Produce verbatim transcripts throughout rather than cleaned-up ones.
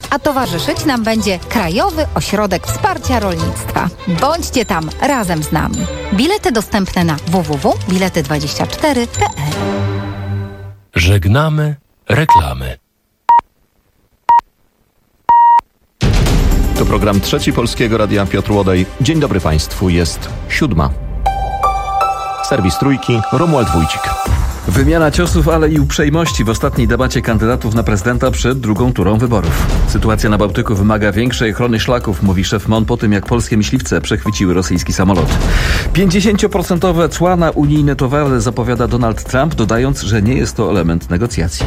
a towarzyszyć nam będzie Krajowy Ośrodek Wsparcia Rolnictwa. Bądźcie tam razem z nami. Bilety dostępne na w w w kropka bilety dwadzieścia cztery kropka p l. Żegnamy reklamy. To program Trzeci Polskiego Radia, Piotr Łodej. Dzień dobry Państwu, jest siódma. Serwis Trójki, Romuald Wójcik. Wymiana ciosów, ale i uprzejmości w ostatniej debacie kandydatów na prezydenta przed drugą turą wyborów. Sytuacja na Bałtyku wymaga większej ochrony szlaków, mówi szef M O N po tym, jak polskie myśliwce przechwyciły rosyjski samolot. pięćdziesiąt procent cła na unijne towary zapowiada Donald Trump, dodając, że nie jest to element negocjacji.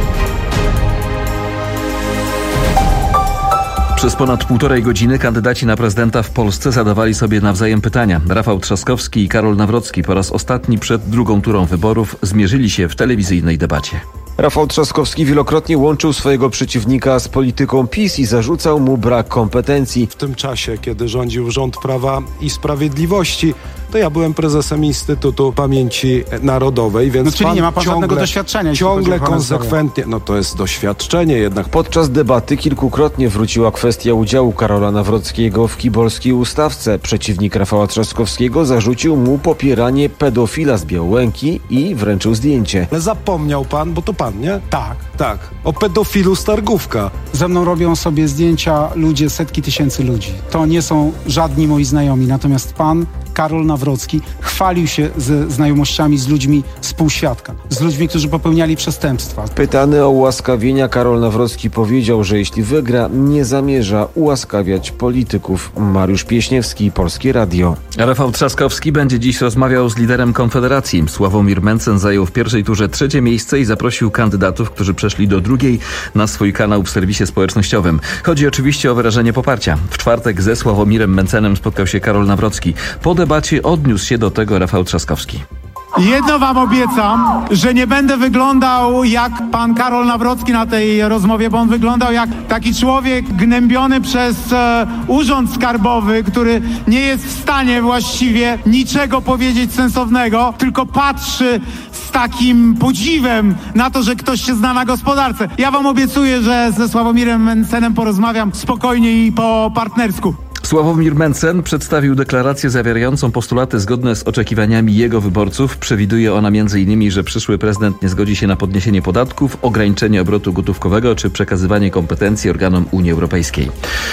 Przez ponad półtorej godziny kandydaci na prezydenta w Polsce zadawali sobie nawzajem pytania. Rafał Trzaskowski i Karol Nawrocki po raz ostatni przed drugą turą wyborów zmierzyli się w telewizyjnej debacie. Rafał Trzaskowski wielokrotnie łączył swojego przeciwnika z polityką PiS i zarzucał mu brak kompetencji. W tym czasie, kiedy rządził rząd Prawa i Sprawiedliwości, to ja byłem prezesem Instytutu Pamięci Narodowej, więc no, czyli pan nie ma pan ciągle, żadnego doświadczenia. Ciągle konsekwentnie, no to jest doświadczenie jednak. Podczas debaty kilkukrotnie wróciła kwestia udziału Karola Nawrockiego w kibolskiej ustawce. Przeciwnik Rafała Trzaskowskiego zarzucił mu popieranie pedofila z Białęki i wręczył zdjęcie. Ale zapomniał pan, bo to pan, nie? Tak. Tak, o pedofilu z Targówka. Ze mną robią sobie zdjęcia ludzie, setki tysięcy ludzi. To nie są żadni moi znajomi, natomiast pan Karol Nawrocki chwalił się ze znajomościami z ludźmi z półświadka, z ludźmi, którzy popełniali przestępstwa. Pytany o ułaskawienia, Karol Nawrocki powiedział, że jeśli wygra, nie zamierza ułaskawiać polityków. Mariusz Pieśniewski, Polskie Radio. Rafał Trzaskowski będzie dziś rozmawiał z liderem Konfederacji. Sławomir Mencen zajął w pierwszej turze trzecie miejsce i zaprosił kandydatów, którzy przeszli do drugiej, na swój kanał w serwisie społecznościowym. Chodzi oczywiście o wyrażenie poparcia. W czwartek ze Sławomirem Mencenem spotkał się Karol Nawrocki. Po debacie odniósł się do tego Rafał Trzaskowski. Jedno wam obiecam, że nie będę wyglądał jak pan Karol Nawrocki na tej rozmowie, bo on wyglądał jak taki człowiek gnębiony przez e, urząd skarbowy, który nie jest w stanie właściwie niczego powiedzieć sensownego, tylko patrzy z takim podziwem na to, że ktoś się zna na gospodarce. Ja wam obiecuję, że ze Sławomirem Mencenem porozmawiam spokojnie i po partnersku. Sławomir Mencen przedstawił deklarację zawierającą postulaty zgodne z oczekiwaniami jego wyborców. Przewiduje ona między innymi, że przyszły prezydent nie zgodzi się na podniesienie podatków, ograniczenie obrotu gotówkowego czy przekazywanie kompetencji organom Unii Europejskiej.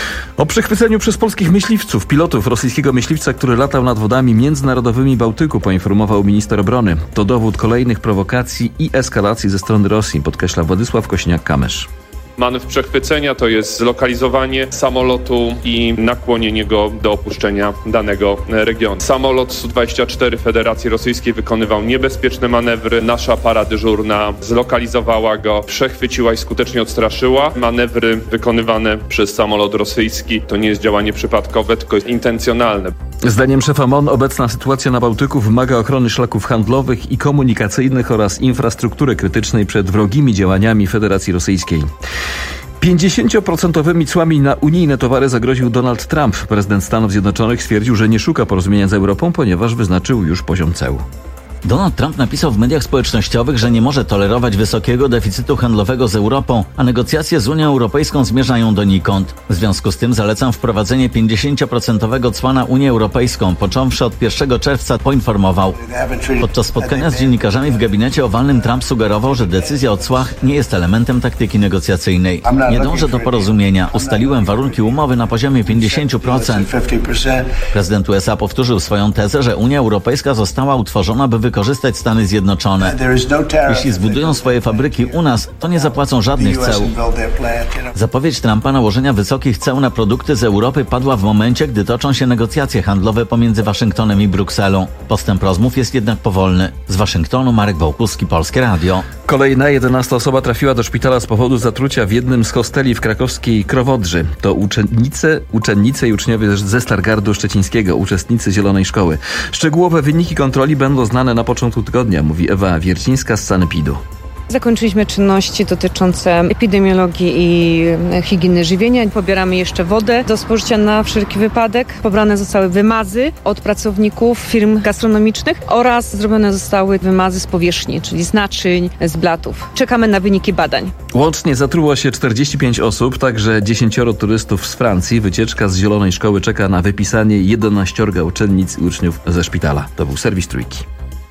O przechwyceniu przez polskich myśliwców pilotów rosyjskiego myśliwca, który latał nad wodami międzynarodowymi Bałtyku, poinformował minister obrony. To dowód kolejnych prowokacji i eskalacji ze strony Rosji, podkreśla Władysław Kośniak-Kamysz. Manewr przechwycenia to jest zlokalizowanie samolotu i nakłonienie go do opuszczenia danego regionu. Samolot S U dwadzieścia cztery Federacji Rosyjskiej wykonywał niebezpieczne manewry. Nasza para dyżurna zlokalizowała go, przechwyciła i skutecznie odstraszyła. Manewry wykonywane przez samolot rosyjski to nie jest działanie przypadkowe, tylko jest intencjonalne. Zdaniem szefa M O N obecna sytuacja na Bałtyku wymaga ochrony szlaków handlowych i komunikacyjnych oraz infrastruktury krytycznej przed wrogimi działaniami Federacji Rosyjskiej. pięćdziesięcioprocentowymi cłami na unijne towary zagroził Donald Trump. Prezydent Stanów Zjednoczonych stwierdził, że nie szuka porozumienia z Europą, ponieważ wyznaczył już poziom ceł. Donald Trump napisał w mediach społecznościowych, że nie może tolerować wysokiego deficytu handlowego z Europą, a negocjacje z Unią Europejską zmierzają donikąd. W związku z tym zalecam wprowadzenie pięćdziesięcioprocentowego cła na Unię Europejską, począwszy od pierwszego czerwca, poinformował. Podczas spotkania z dziennikarzami w gabinecie owalnym Trump sugerował, że decyzja o cłach nie jest elementem taktyki negocjacyjnej. Nie dążę do porozumienia. Ustaliłem warunki umowy na poziomie pięćdziesiąt procent. Prezydent U S A powtórzył swoją tezę, że Unia Europejska została utworzona, by wykorzystać Stany Zjednoczone. Jeśli zbudują swoje fabryki u nas, to nie zapłacą żadnych ceł. Zapowiedź Trumpa nałożenia wysokich ceł na produkty z Europy padła w momencie, gdy toczą się negocjacje handlowe pomiędzy Waszyngtonem i Brukselą. Postęp rozmów jest jednak powolny. Z Waszyngtonu Marek Wołkuski, Polskie Radio. Kolejna jedenasta osoba trafiła do szpitala z powodu zatrucia w jednym z hosteli w krakowskiej Krowodrzy. To uczennice, uczennice i uczniowie ze Stargardu Szczecińskiego, uczestnicy Zielonej Szkoły. Szczegółowe wyniki kontroli będą znane na początku tygodnia, mówi Ewa Wiercińska z Sanepidu. Zakończyliśmy czynności dotyczące epidemiologii i higieny żywienia. Pobieramy jeszcze wodę do spożycia na wszelki wypadek. Pobrane zostały wymazy od pracowników firm gastronomicznych oraz zrobione zostały wymazy z powierzchni, czyli z naczyń, z blatów. Czekamy na wyniki badań. Łącznie zatruło się czterdzieści pięć osób, także dziesięcioro turystów z Francji. Wycieczka z Zielonej Szkoły czeka na wypisanie jedenaściorga uczennic i uczniów ze szpitala. To był serwis Trójki.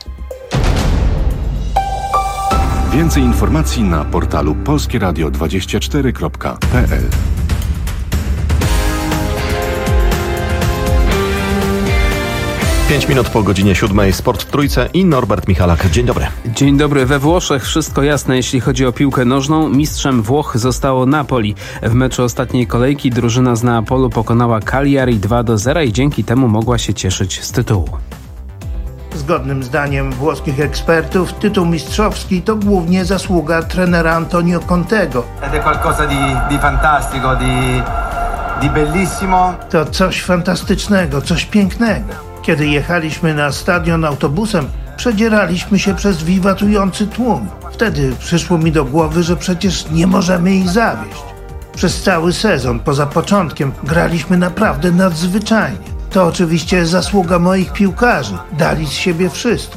Więcej informacji na portalu polskie radio dwadzieścia cztery kropka p l. Pięć minut po godzinie siódmej, Sport w Trójce i Norbert Michalak. Dzień dobry. Dzień dobry. We Włoszech wszystko jasne, jeśli chodzi o piłkę nożną. Mistrzem Włoch zostało Napoli. W meczu ostatniej kolejki drużyna z Neapolu pokonała Cagliari dwa do zera i dzięki temu mogła się cieszyć z tytułu. Zgodnym zdaniem włoskich ekspertów tytuł mistrzowski to głównie zasługa trenera Antonio Contego. To coś fantastycznego, coś pięknego. Kiedy jechaliśmy na stadion autobusem, przedzieraliśmy się przez wiwatujący tłum. Wtedy przyszło mi do głowy, że przecież nie możemy ich zawieść. Przez cały sezon, poza początkiem, graliśmy naprawdę nadzwyczajnie. To oczywiście zasługa moich piłkarzy. Dali z siebie wszystko.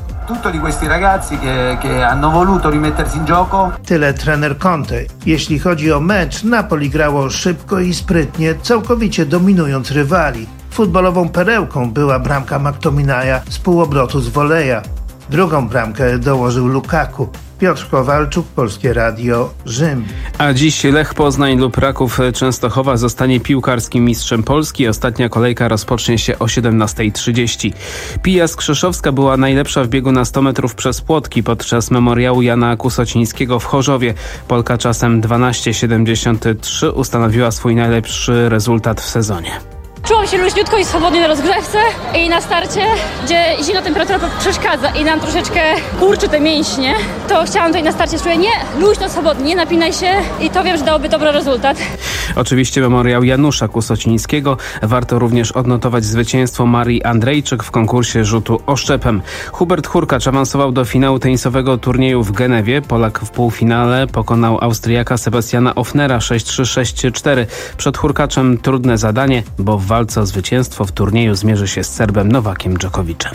Tyle trener Conte. Jeśli chodzi o mecz, Napoli grało szybko i sprytnie, całkowicie dominując rywali. Futbolową perełką była bramka McTominaya z półobrotu z woleja. Drugą bramkę dołożył Lukaku. Piotr Kowalczuk, Polskie Radio, Rzym. A dziś Lech Poznań lub Raków Częstochowa zostanie piłkarskim mistrzem Polski. Ostatnia kolejka rozpocznie się o siedemnasta trzydzieści. Pija Skrzeszowska była najlepsza w biegu na sto metrów przez płotki podczas memoriału Jana Kusocińskiego w Chorzowie. Polka czasem dwanaście siedemdziesiąt trzy ustanowiła swój najlepszy rezultat w sezonie. Czułam się luźniutko i swobodnie na rozgrzewce i na starcie, gdzie zimna temperatura przeszkadza i nam troszeczkę kurczy te mięśnie, to chciałam tutaj na starcie czuję nie, luźno, swobodnie, nie napinaj się i to wiem, że dałoby dobry rezultat. Oczywiście memoriał Janusza Kusocińskiego. Warto również odnotować zwycięstwo Marii Andrejczyk w konkursie rzutu oszczepem. Hubert Hurkacz awansował do finału tenisowego turnieju w Genewie. Polak w półfinale pokonał Austriaka Sebastiana Ofnera sześć trzy sześć cztery. Przed Hurkaczem trudne zadanie, bo w walce o zwycięstwo w turnieju zmierzy się z Serbem Nowakiem Dżokowiczem.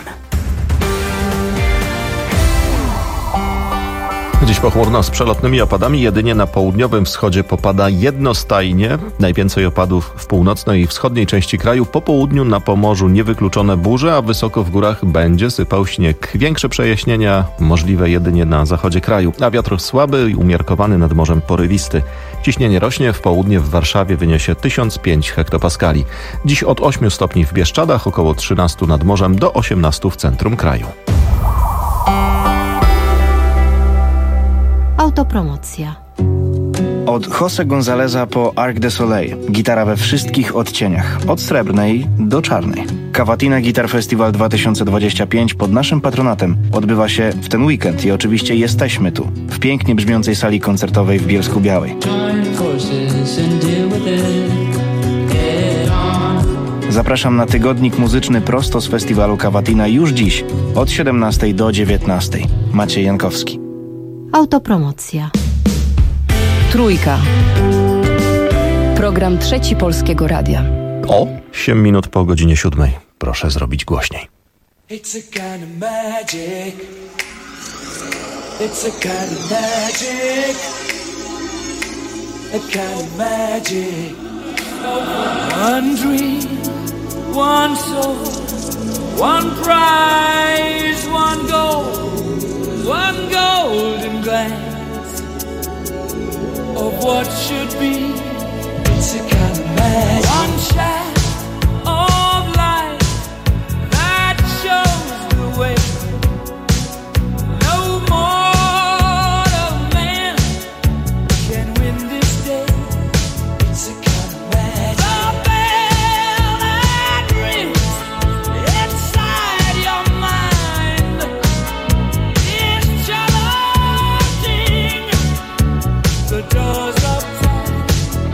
Dziś pochmurno z przelotnymi opadami. Jedynie na południowym wschodzie popada jednostajnie. Najwięcej opadów w północnej i wschodniej części kraju. Po południu na Pomorzu niewykluczone burze, a wysoko w górach będzie sypał śnieg. Większe przejaśnienia możliwe jedynie na zachodzie kraju. A wiatr słaby i umiarkowany, nad morzem porywisty. Ciśnienie rośnie. W południe w Warszawie wyniesie tysiąc pięć hektopaskali. Dziś od ośmiu stopni w Bieszczadach, około trzynastu nad morzem do osiemnastu w centrum kraju. Autopromocja. Od Jose Gonzaleza po Arc de Soleil. Gitara we wszystkich odcieniach. Od srebrnej do czarnej. Cavatina Guitar Festival dwa tysiące dwudziesty piąty pod naszym patronatem odbywa się w ten weekend i oczywiście jesteśmy tu. W pięknie brzmiącej sali koncertowej w Bielsku-Białej. Zapraszam na tygodnik muzyczny prosto z festiwalu Cavatina już dziś od siedemnastej do dziewiętnastej. Maciej Jankowski. Autopromocja. Trójka. Program Trzeci Polskiego Radia. O, siedem minut po godzinie siódmej. Proszę zrobić głośniej. It's a kind of magic. It's a kind of magic. A kind of magic. One dream, one soul, one prize, one goal. One golden glance of what should be. It's a kind of magic. One shaft of light that shows the way. No mortal man can win this day. It's a kind of magic. The bell that rings inside your mind. The doors of time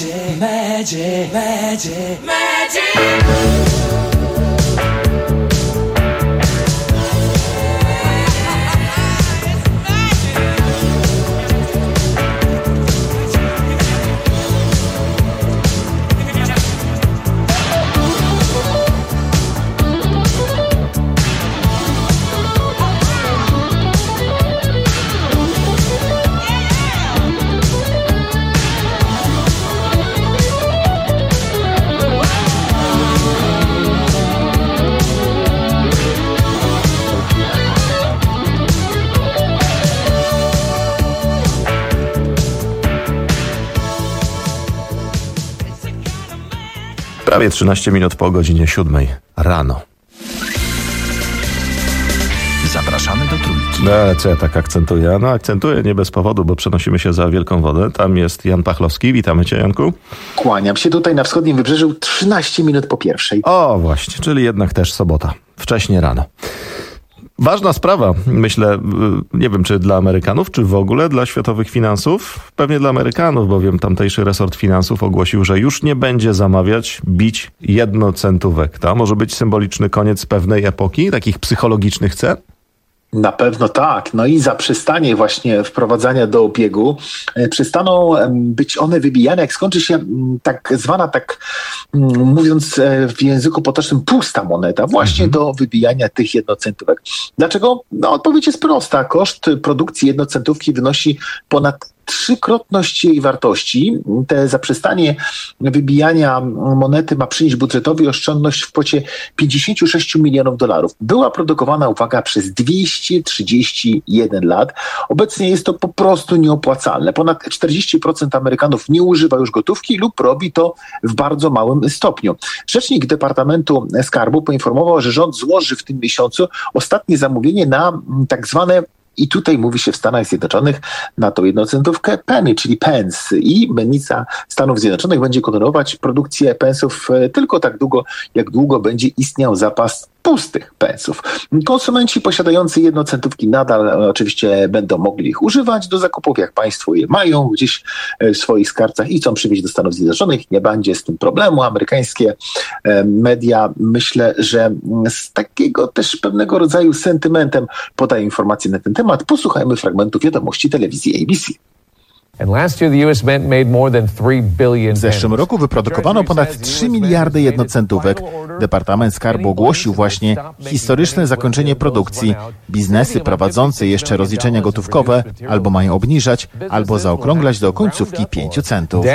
magic, magic, magic, magic. Prawie trzynaście minut po godzinie siódmej rano. Zapraszamy do Trójki. No, co ja tak akcentuję? No akcentuję nie bez powodu, bo przenosimy się za Wielką Wodę. Tam jest Jan Pachlowski. Witamy cię, Janku. Kłaniam się tutaj na wschodnim wybrzeżu trzynaście minut po pierwszej. O, właśnie, czyli jednak też sobota. Wcześnie rano. Ważna sprawa, myślę, nie wiem czy dla Amerykanów, czy w ogóle dla światowych finansów. Pewnie dla Amerykanów, bowiem tamtejszy resort finansów ogłosił, że już nie będzie zamawiać, bić jednocentówek. To może być symboliczny koniec pewnej epoki, takich psychologicznych cen? Na pewno tak. No i zaprzestanie właśnie wprowadzania do obiegu przestaną być one wybijane, jak skończy się tak zwana, tak mówiąc w języku potocznym, pusta moneta właśnie mhm. do wybijania tych jednocentówek. Dlaczego? No odpowiedź jest prosta. Koszt produkcji jednocentówki wynosi ponad trzykrotność jej wartości. Te zaprzestanie wybijania monety ma przynieść budżetowi oszczędność w kwocie pięćdziesiąt sześć milionów dolarów. Była produkowana, uwaga, przez dwieście trzydzieści jeden lat. Obecnie jest to po prostu nieopłacalne. Ponad czterdzieści procent Amerykanów nie używa już gotówki lub robi to w bardzo małym stopniu. Rzecznik Departamentu Skarbu poinformował, że rząd złoży w tym miesiącu ostatnie zamówienie na tak zwane, i tutaj mówi się w Stanach Zjednoczonych na tą jednocentówkę penny, czyli pence. I mennica Stanów Zjednoczonych będzie kontynuować produkcję pensów tylko tak długo, jak długo będzie istniał zapas pustych pensów. Konsumenci posiadający jednocentówki nadal oczywiście będą mogli ich używać do zakupów, jak państwo je mają gdzieś w swoich skarbcach i chcą przywieźć do Stanów Zjednoczonych. Nie będzie z tym problemu. Amerykańskie media, myślę, że z takiego też pewnego rodzaju sentymentem podają informacje na ten temat. Posłuchajmy fragmentu wiadomości telewizji A B C. W zeszłym roku wyprodukowano ponad trzy miliardy jednocentówek. Departament Skarbu ogłosił właśnie historyczne zakończenie produkcji. Biznesy prowadzące jeszcze rozliczenia gotówkowe albo mają obniżać, albo zaokrąglać do końcówki pięciu centów.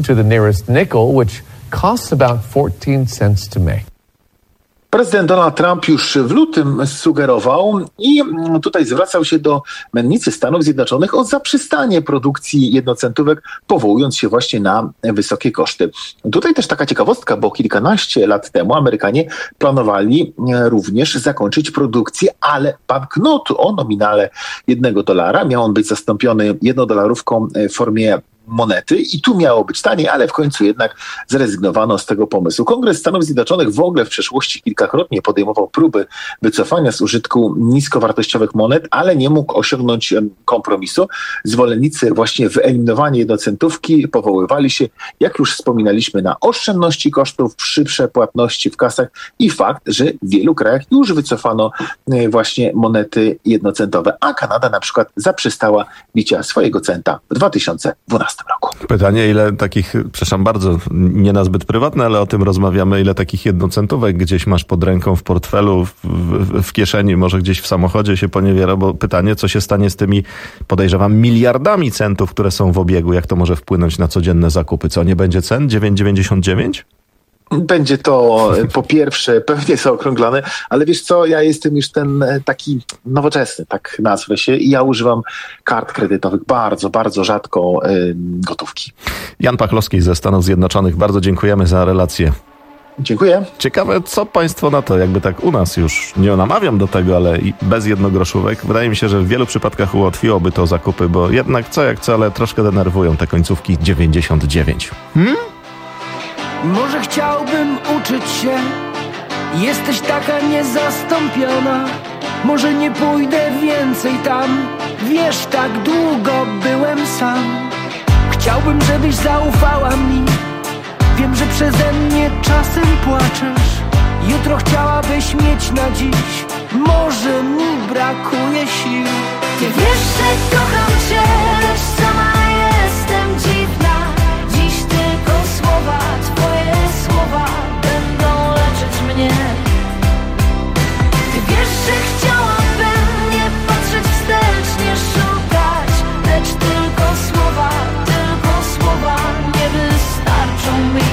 Prezydent Donald Trump już w lutym sugerował i tutaj zwracał się do mennicy Stanów Zjednoczonych o zaprzestanie produkcji jednocentówek, powołując się właśnie na wysokie koszty. Tutaj też taka ciekawostka, bo kilkanaście lat temu Amerykanie planowali również zakończyć produkcję, ale banknotu o nominale jednego dolara. Miał on być zastąpiony jednodolarówką w formie monety i tu miało być taniej, ale w końcu jednak zrezygnowano z tego pomysłu. Kongres Stanów Zjednoczonych w ogóle w przeszłości kilkakrotnie podejmował próby wycofania z użytku niskowartościowych monet, ale nie mógł osiągnąć kompromisu. Zwolennicy właśnie wyeliminowania jednocentówki powoływali się, jak już wspominaliśmy, na oszczędności kosztów, szybsze płatności w kasach i fakt, że w wielu krajach już wycofano właśnie monety jednocentowe, a Kanada na przykład zaprzestała bicia swojego centa w dwa tysiące dwunastym roku. Pytanie, ile takich, przepraszam bardzo, nie nazbyt prywatne, ale o tym rozmawiamy, ile takich jednocentówek gdzieś masz pod ręką, w portfelu, w, w, w kieszeni, może gdzieś w samochodzie się poniewiera, bo pytanie, co się stanie z tymi, podejrzewam, miliardami centów, które są w obiegu, jak to może wpłynąć na codzienne zakupy? Co, nie będzie cen? dziewięć dziewięćdziesiąt dziewięć? Będzie to po pierwsze pewnie zaokrąglane, ale wiesz co, ja jestem już ten taki nowoczesny, tak nazwę się, i ja używam kart kredytowych bardzo, bardzo rzadko y, gotówki. Jan Pachlowski ze Stanów Zjednoczonych, bardzo dziękujemy za relację. Dziękuję. Ciekawe, co państwo na to, jakby tak u nas już, nie namawiam do tego, ale i bez jednogroszówek. Wydaje mi się, że w wielu przypadkach ułatwiłoby to zakupy, bo jednak co jak co, ale troszkę denerwują te końcówki dziewięćdziesiąt dziewięć. Hmm? Może chciałbym uczyć się, jesteś taka niezastąpiona. Może nie pójdę więcej tam, wiesz, tak długo byłem sam. Chciałbym, żebyś zaufała mi, Wiem, że przeze mnie czasem płaczesz. Jutro chciałabyś mieć na dziś. Może mi brakuje sił. Ty wiesz, że kocham cię, lecz sama jestem dziwna. Dziś tylko słowa, twoje słowa będą leczyć mnie. Ty wiesz, że chciałabym nie patrzeć wstecz, nie szukać, lecz tylko słowa, tylko słowa nie wystarczą mi.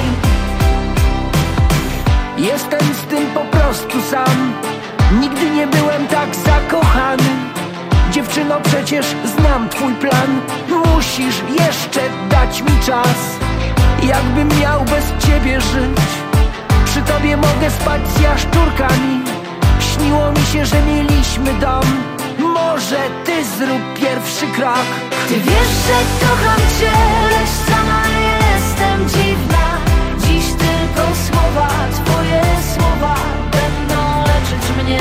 Jestem z tym po prostu sam. Nigdy nie byłem tak zakochany. Dziewczyno, przecież znam twój plan. Musisz jeszcze dać mi czas. Jakbym miał bez ciebie żyć. Przy tobie mogę spać z jaszczurkami. Śniło mi się, że mieliśmy dom. Może ty zrób pierwszy krok. Ty wiesz, że kocham cię, lecz sama jestem dziwna. Dziś tylko słowa, twoje słowa będą leczyć mnie.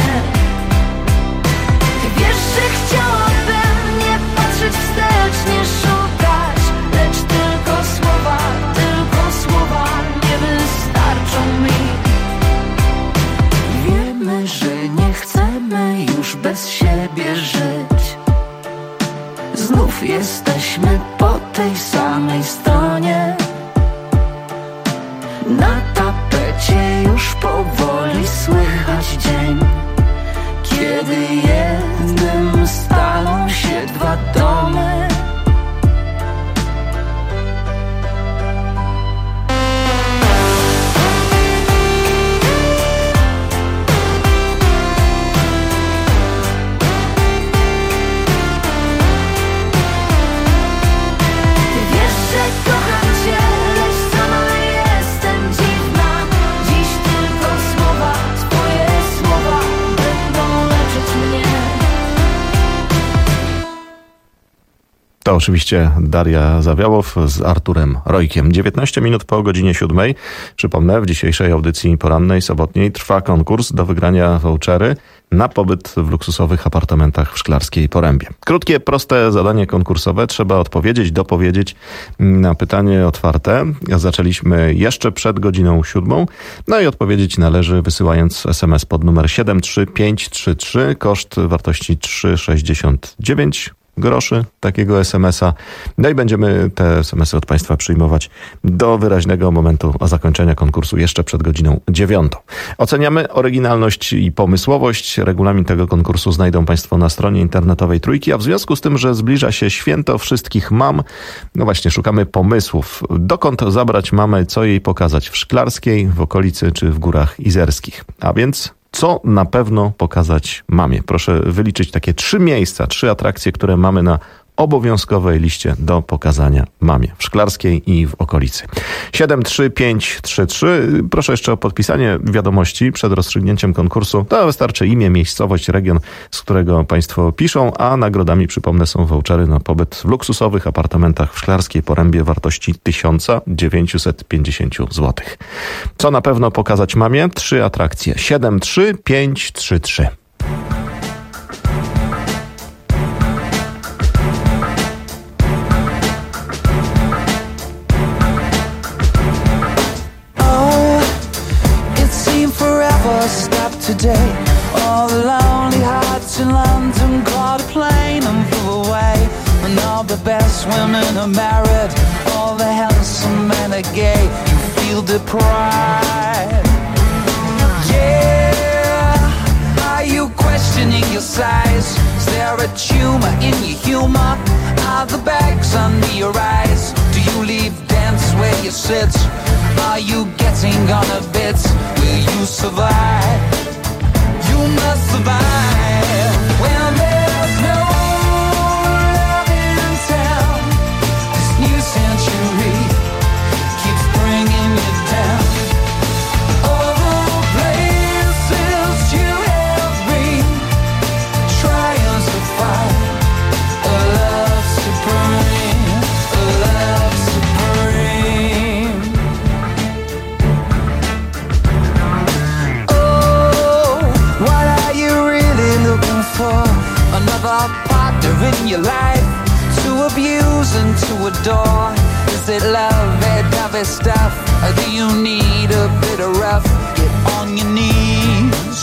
Ty wiesz, że chciałabym nie patrzeć wstecz, nie szukać, lecz tylko słowa, tylko słowa nie wystarczą mi. Wiemy, że nie chcemy już bez siebie żyć. Znów jesteśmy po tej samej stronie. Na tapecie już powoli słychać dzień, kiedy jednym staną się dwa domy. To oczywiście Daria Zawiałow z Arturem Rojkiem. dziewiętnaście minut po godzinie siódmej. Przypomnę, w dzisiejszej audycji porannej, sobotniej trwa konkurs do wygrania vouchery na pobyt w luksusowych apartamentach w Szklarskiej Porębie. Krótkie, proste zadanie konkursowe. Trzeba odpowiedzieć, dopowiedzieć na pytanie otwarte. Zaczęliśmy jeszcze przed godziną siódmą. No i odpowiedzieć należy wysyłając es em es pod numer siedem trzy pięć trzy trzy. Koszt wartości trzy sześćdziesiąt dziewięć groszy takiego es em es a. No i będziemy te es em esy od Państwa przyjmować do wyraźnego momentu zakończenia konkursu jeszcze przed godziną dziewiątą. Oceniamy oryginalność i pomysłowość. Regulamin tego konkursu znajdą Państwo na stronie internetowej Trójki, a w związku z tym, że zbliża się święto wszystkich mam, no właśnie szukamy pomysłów. Dokąd zabrać mamę, co jej pokazać w Szklarskiej, w okolicy czy w Górach Izerskich. A więc co na pewno pokazać mamie? Proszę wyliczyć takie trzy miejsca, trzy atrakcje, które mamy na obowiązkowej liście do pokazania mamie w Szklarskiej i w okolicy. siedem trzy pięć trzy trzy. Proszę jeszcze o podpisanie wiadomości przed rozstrzygnięciem konkursu. To wystarczy imię, miejscowość, region, z którego Państwo piszą, a nagrodami, przypomnę, są vouchery na pobyt w luksusowych apartamentach w Szklarskiej Porębie wartości tysiąc dziewięćset pięćdziesiąt złotych. Co na pewno pokazać mamie? Trzy atrakcje. siedem trzy pięć trzy trzy. Today, all the lonely hearts in London caught a plane and flew away. And all the best women are married, all the handsome men are gay. You feel deprived. Yeah, are you questioning your size? Is there a tumor in your humor? Are the bags under your eyes? Do you leave dance where you sit? Are you getting on a bit? Will you survive? You must survive when there's no love in town. This new century keeps bringing you down. All the places you have been, trying to find a love supreme, a love supreme. Oh, what are you really looking for? Another partner in your life to abuse and to adore? Is it love they'd never best stuff? Or do you need a bit of rough? Get on your knees.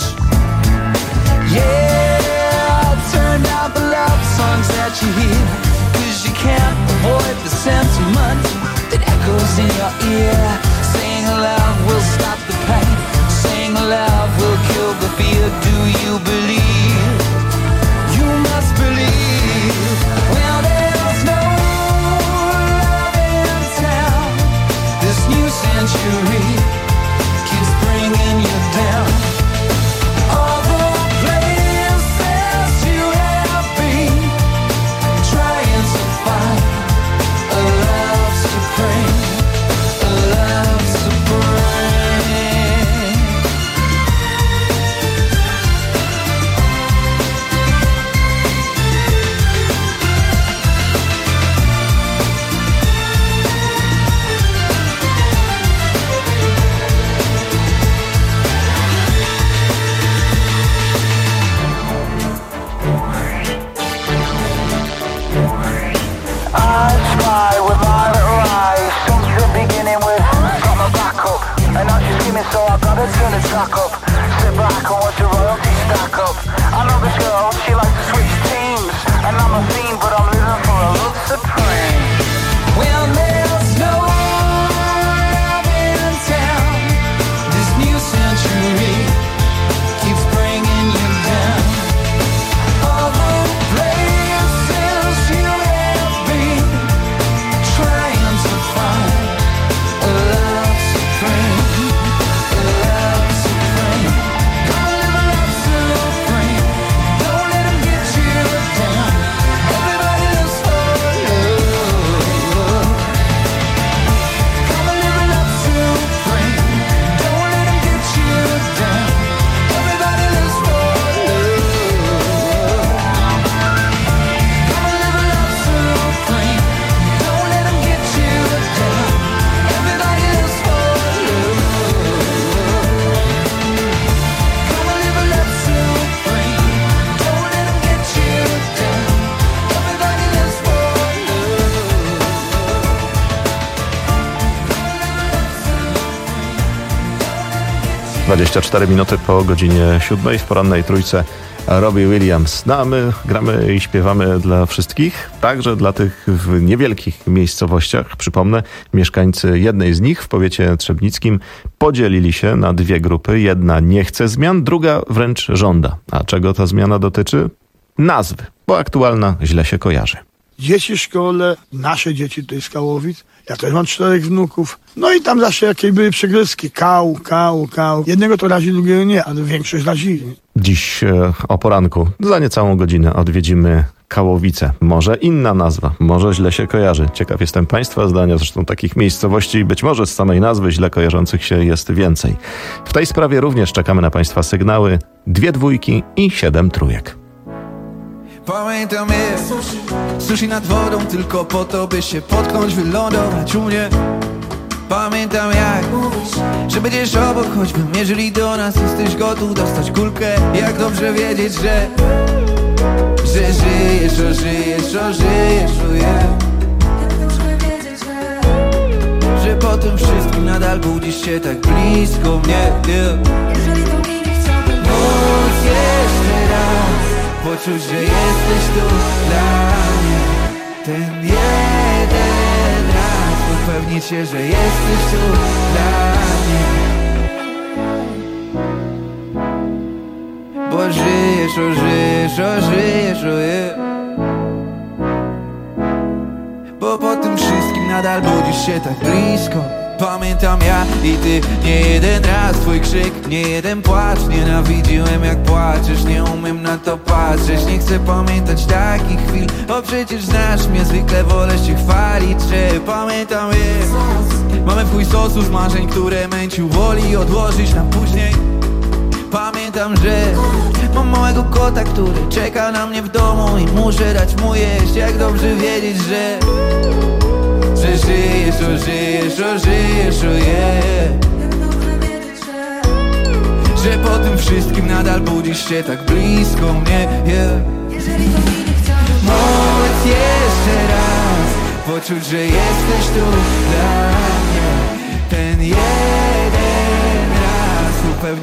Yeah, turn down the love songs that you hear, 'cause you can't avoid the sentiment that echoes in your ear. Saying love will stop the pain, saying love will kill the fear. Do you believe? You must believe. Well, there's no love in town. This new century keeps bringing you down. All the places you have been, trying to find a love supreme, a love supreme. I spy with my little eyes since the beginning with got my back up, and now she's screaming, so I gotta turn the track up. Sit back and watch the royalties stack up. I know this girl, she likes to switch teams, and I'm a fiend, but I'm living for a love supreme. Well, there's no love in town. This new century keeps bringing you down. All the places you have been, trying to find a love supreme, a love supreme. Come and live a love supreme. Don't let 'em get you down. Everybody lives for love. Come and live a love supreme. Don't let 'em get you down. Everybody lives for love. Come and live a love supreme. Don't let 'em get you down. Everybody lives for love. Come and live a love supreme. Don't let 'em get you down. Everybody lives for dwadzieścia cztery minuty po godzinie siódmej w porannej trójce Robbie Williams. No a my gramy i śpiewamy dla wszystkich, także dla tych w niewielkich miejscowościach. Przypomnę, mieszkańcy jednej z nich w powiecie trzebnickim podzielili się na dwie grupy. Jedna nie chce zmian, druga wręcz żąda. A czego ta zmiana dotyczy? Nazwy, bo aktualna źle się kojarzy. Dzieci w szkole, nasze dzieci tutaj z Kałowic. Ja też mam czterech wnuków. No i tam zawsze jakieś były przygryzki. Kał, kał, kał. Jednego to razi, drugiego nie, ale większość razili. Dziś e, o poranku, za niecałą godzinę odwiedzimy Kałowice. Może inna nazwa, może źle się kojarzy. Ciekaw jestem Państwa zdania, zresztą takich miejscowości być może z samej nazwy źle kojarzących się jest więcej. W tej sprawie również czekamy na Państwa sygnały. Dwie dwójki i siedem trójek. Pamiętam je, sushi nad wodą tylko po to, by się potknąć, wylądować u mnie. Pamiętam jak mówisz, że będziesz obok, choćbym jeżeli do nas jesteś gotów dostać kulkę. Jak dobrze wiedzieć, że że żyjesz, o żyjesz, o żyjesz, o yeah. Że po tym wszystkim nadal budzisz się tak blisko mnie, yeah. Móc jeszcze raz poczuć, że jesteś tu dla mnie. Ten jeden raz upewnić się, że jesteś tu dla mnie. Bo żyjesz, o żyjesz, o żyjesz, o yeah. Bo po tym wszystkim nadal budzisz się tak blisko. Pamiętam ja i ty, nie jeden raz twój krzyk, nie jeden płacz. Nienawidziłem jak płaczesz, nie umiem na to patrzeć. Nie chcę pamiętać takich chwil, bo przecież znasz mnie. Zwykle wolę się chwalić, że pamiętam je. Mamy w chuj sosu z marzeń, które męcił woli odłożyć na później. Pamiętam, że mam małego kota, który czeka na mnie w domu i muszę dać mu jeść. Jak dobrze wiedzieć, że że żyjesz, o żyjesz, o żyjesz, o yeah. Że po tym wszystkim nadal budzisz się tak blisko mnie, yeah. Móc jeszcze raz poczuć, że jesteś tu dla mnie.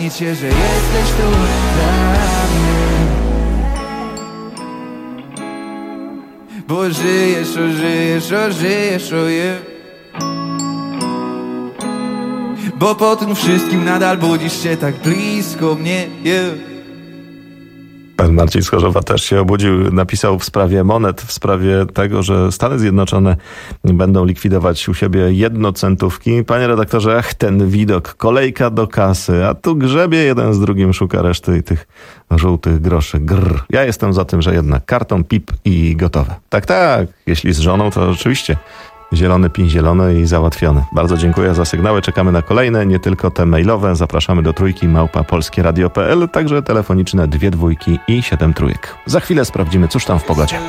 upewnić się, że jesteś tu dla mnie. Bo żyjesz, o żyjesz, o żyjesz, o je. Bo po tym wszystkim nadal budzisz się tak blisko mnie, yeah. Pan Marcin z Chorzowa też się obudził, napisał w sprawie monet, w sprawie tego, że Stany Zjednoczone będą likwidować u siebie jednocentówki. Panie redaktorze, ach, ten widok, kolejka do kasy, a tu grzebie jeden z drugim, szuka reszty i tych żółtych groszy. Grr. Ja jestem za tym, że jednak karton, pip i gotowe. Tak, tak, jeśli z żoną, to oczywiście zielony pin zielony i załatwiony. Bardzo dziękuję za sygnały. Czekamy na kolejne, nie tylko te mailowe. Zapraszamy do trójki małpa polskieradio kropka p l, także telefoniczne dwie dwójki i siedem trójek. Za chwilę sprawdzimy, cóż tam w pogodzie.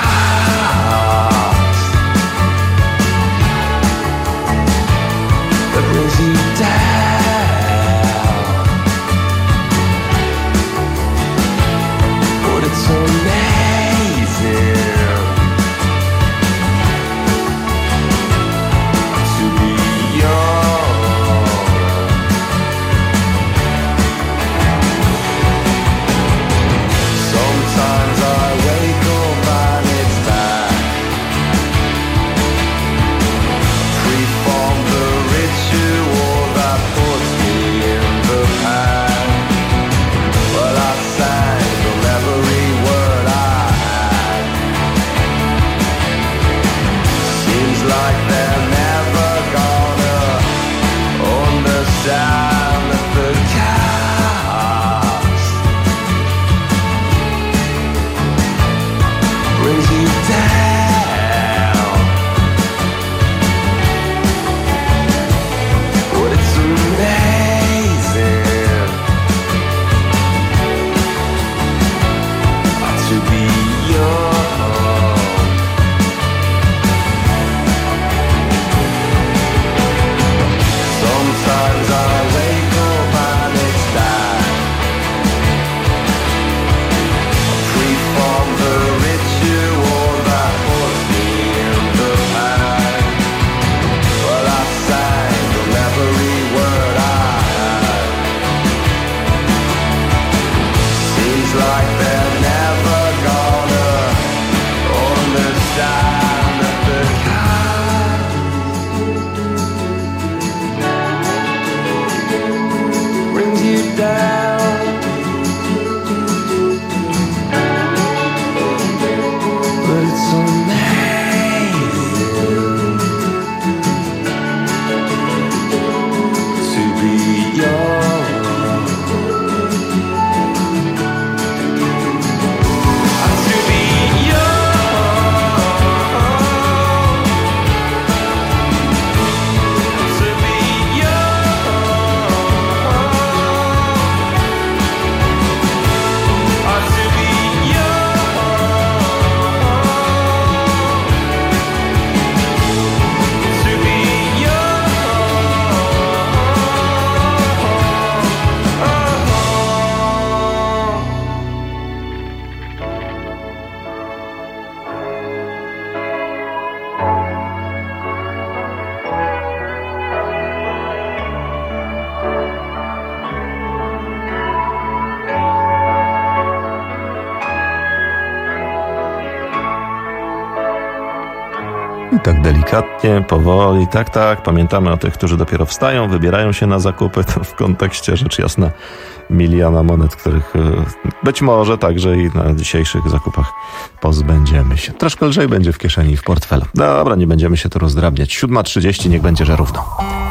I tak delikatnie, powoli, tak, tak, pamiętamy o tych, którzy dopiero wstają, wybierają się na zakupy, to w kontekście rzecz jasna miliona monet, których być może także i na dzisiejszych zakupach pozbędziemy się. Troszkę lżej będzie w kieszeni i w portfelu. Dobra, nie będziemy się tu rozdrabniać. siódma trzydzieści, niech będzie, że równo.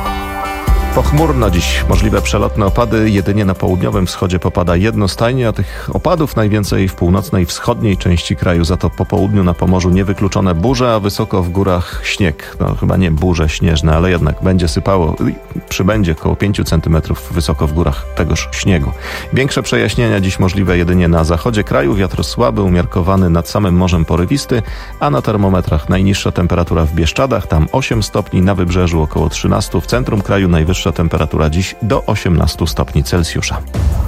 Pochmurno dziś, możliwe przelotne opady, jedynie na południowym wschodzie popada jednostajnie, a tych opadów najwięcej w północnej i wschodniej części kraju, za to po południu na Pomorzu niewykluczone burze, a wysoko w górach śnieg. No chyba nie burze śnieżne, ale jednak będzie sypało, przybędzie około pięć centymetrów wysoko w górach tegoż śniegu. Większe przejaśnienia dziś możliwe jedynie na zachodzie kraju, wiatr słaby, umiarkowany nad samym morzem porywisty, a na termometrach najniższa temperatura w Bieszczadach, tam osiem stopni, na wybrzeżu około trzynaście, w centrum kraju najwyższa temperatura dziś do osiemnaście stopni Celsjusza.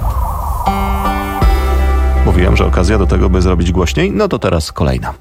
Mówiłem, że okazja do tego, by zrobić głośniej, no to teraz kolejna.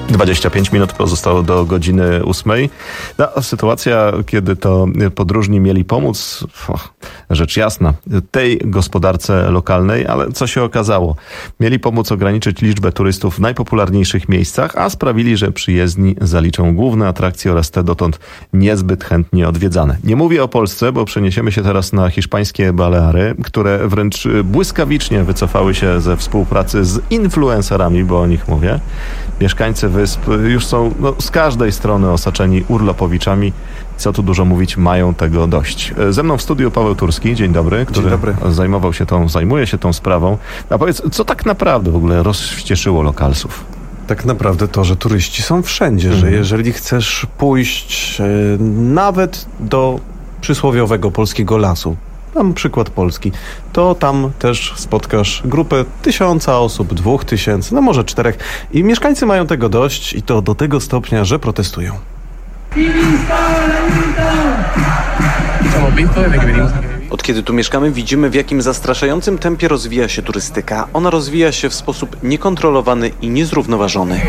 dwadzieścia pięć minut pozostało do godziny ósmej. No, sytuacja, kiedy to podróżni mieli pomóc, oh, rzecz jasna, tej gospodarce lokalnej, ale co się okazało? Mieli pomóc ograniczyć liczbę turystów w najpopularniejszych miejscach, a sprawili, że przyjezdni zaliczą główne atrakcje oraz te dotąd niezbyt chętnie odwiedzane. Nie mówię o Polsce, bo przeniesiemy się teraz na hiszpańskie Baleary, które wręcz błyskawicznie wycofały się ze współpracy z influencerami, bo o nich mówię. Mieszkańcy wysp już są no, z każdej strony osaczeni urlopowiczami. Co tu dużo mówić, mają tego dość. Ze mną w studiu Paweł Turski, dzień dobry, który dzień dobry. zajmował się tą, zajmuje się tą sprawą. A powiedz, co tak naprawdę w ogóle rozwścieszyło lokalsów? Tak naprawdę to, że turyści są wszędzie, mhm. że jeżeli chcesz pójść e, nawet do przysłowiowego polskiego lasu, mam przykład Polski, to tam też spotkasz grupę tysiąca osób, dwóch tysięcy, no może czterech i mieszkańcy mają tego dość i to do tego stopnia, że protestują. Od kiedy tu mieszkamy, widzimy, w jakim zastraszającym tempie rozwija się turystyka. Ona rozwija się w sposób niekontrolowany i niezrównoważony.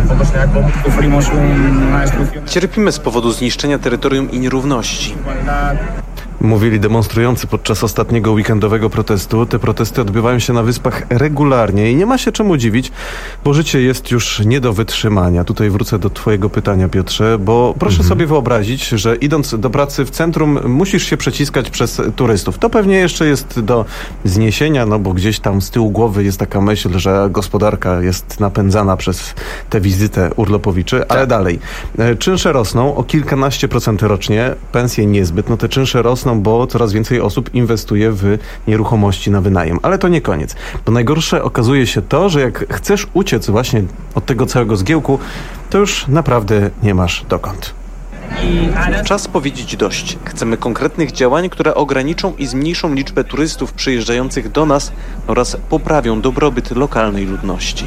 Cierpimy z powodu zniszczenia terytorium i nierówności. Mówili demonstrujący podczas ostatniego weekendowego protestu. Te protesty odbywają się na wyspach regularnie i nie ma się czemu dziwić, bo życie jest już nie do wytrzymania. Tutaj wrócę do twojego pytania, Piotrze, bo proszę mhm. sobie wyobrazić, że idąc do pracy w centrum musisz się przeciskać przez turystów. To pewnie jeszcze jest do zniesienia, no bo gdzieś tam z tyłu głowy jest taka myśl, że gospodarka jest napędzana przez tę wizytę urlopowiczy, ale dalej. Czynsze rosną o kilkanaście procent rocznie, pensje niezbyt, no te czynsze rosną, bo coraz więcej osób inwestuje w nieruchomości na wynajem. Ale to nie koniec. Bo najgorsze okazuje się to, że jak chcesz uciec właśnie od tego całego zgiełku, to już naprawdę nie masz dokąd. Czas powiedzieć dość. Chcemy konkretnych działań, które ograniczą i zmniejszą liczbę turystów przyjeżdżających do nas oraz poprawią dobrobyt lokalnej ludności.